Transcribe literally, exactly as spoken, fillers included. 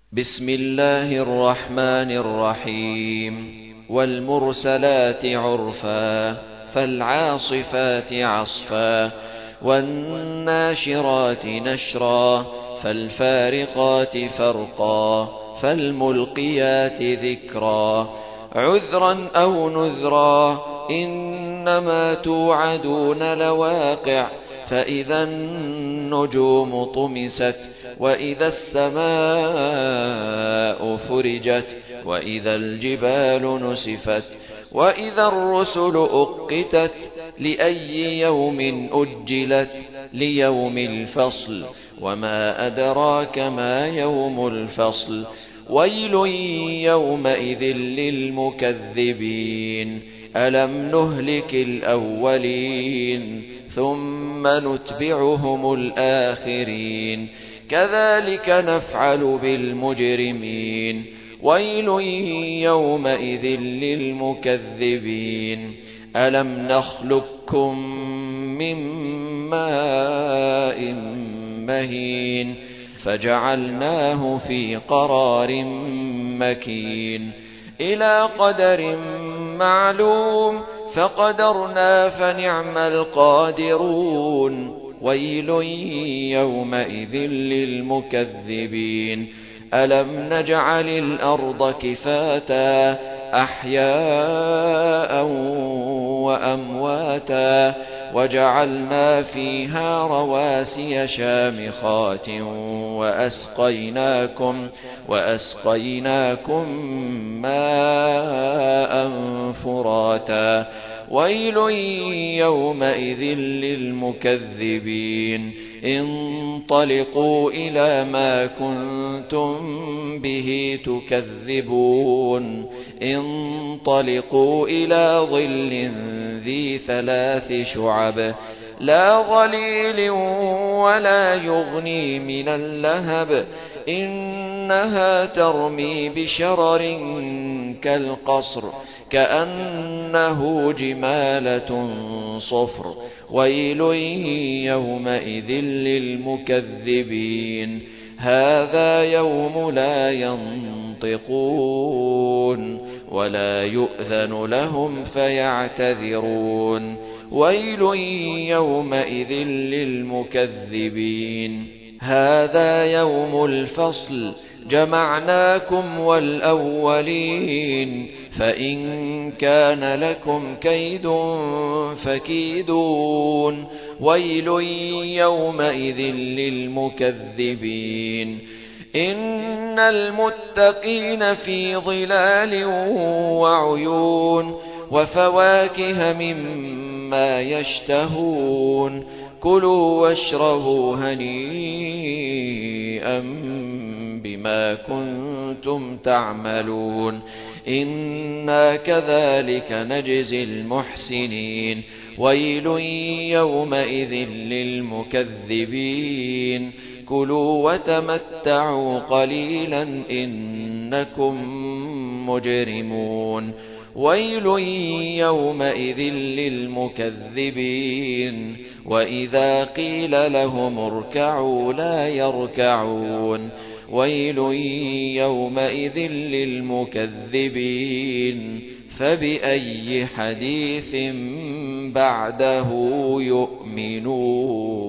بسم الله الرحمن الرحيم والمرسلات عرفا فالعاصفات عصفا والناشرات نشرا فالفارقات فرقا فالملقيات ذكرا عذرا أو نذرا إنما توعدون لواقع فإذا النجوم طمست وإذا السماء فرجت وإذا الجبال نسفت وإذا الرسل أقتت لأي يوم أجلت ليوم الفصل وما أدراك ما يوم الفصل ويل يومئذ للمكذبين ألم نهلك الأولين ثم نتبعهم الآخرين كذلك نفعل بالمجرمين ويل يومئذ للمكذبين ألم نخلقكم من ماء مهين فجعلناه في قرار مكين إلى قدر معلوم فقدرنا فنعم القادرون ويل يومئذ للمكذبين ألم نجعل الأرض كفاتا أحياء وأمواتا وجعلنا فيها رواسي شامخات وأسقيناكم, وأسقيناكم ماء فراتا ويل يومئذ للمكذبين انطلقوا إلى ما كنتم به تكذبون انطلقوا إلى ظل ذي ثلاث شعب لا ظليل ولا يغني من اللهب إنها ترمي بشرر كالقصر كأنه جمالة صفر ويل يومئذ للمكذبين هذا يوم لا ينطقون ولا يؤذن لهم فيعتذرون ويل يومئذ للمكذبين هذا يوم الفصل جمعناكم والأولين فإن كان لكم كيد فكيدون ويل يومئذ للمكذبين إن المتقين في ظلال وعيون وفواكه مما يشتهون كلوا واشربوا هنيئا بما كنتم تعملون إنا كذلك نجزي المحسنين ويل يومئذ للمكذبين كلوا وتمتعوا قليلا إنكم مجرمون ويل يومئذ للمكذبين وإذا قيل لهم اركعوا لا يركعون ويل يومئذ للمكذبين فبأي حديث بعده يؤمنون.